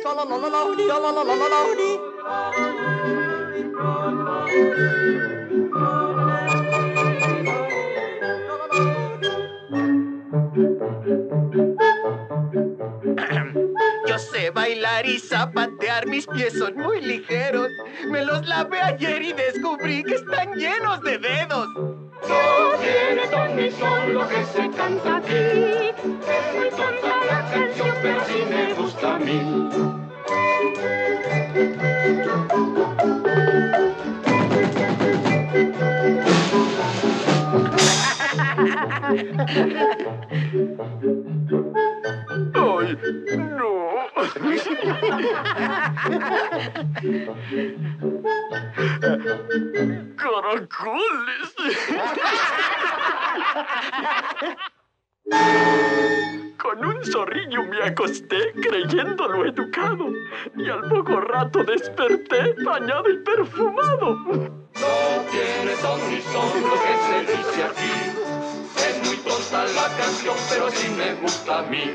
Yo sé bailar y zapatear, mis pies son muy ligeros. Me los lavé ayer y descubrí que están llenos de dedos. No tiene ton ni son lo que se canta aquí. Es muy tonta la canción, pero sí me gusta a mí. ¡Ay, no! ¡Caracoles! Con un zorrillo me acosté creyéndolo educado y al poco rato desperté bañado y perfumado. No tiene ton ni son lo que se dice aquí. Es muy tonta la canción, pero sí me gusta a mí.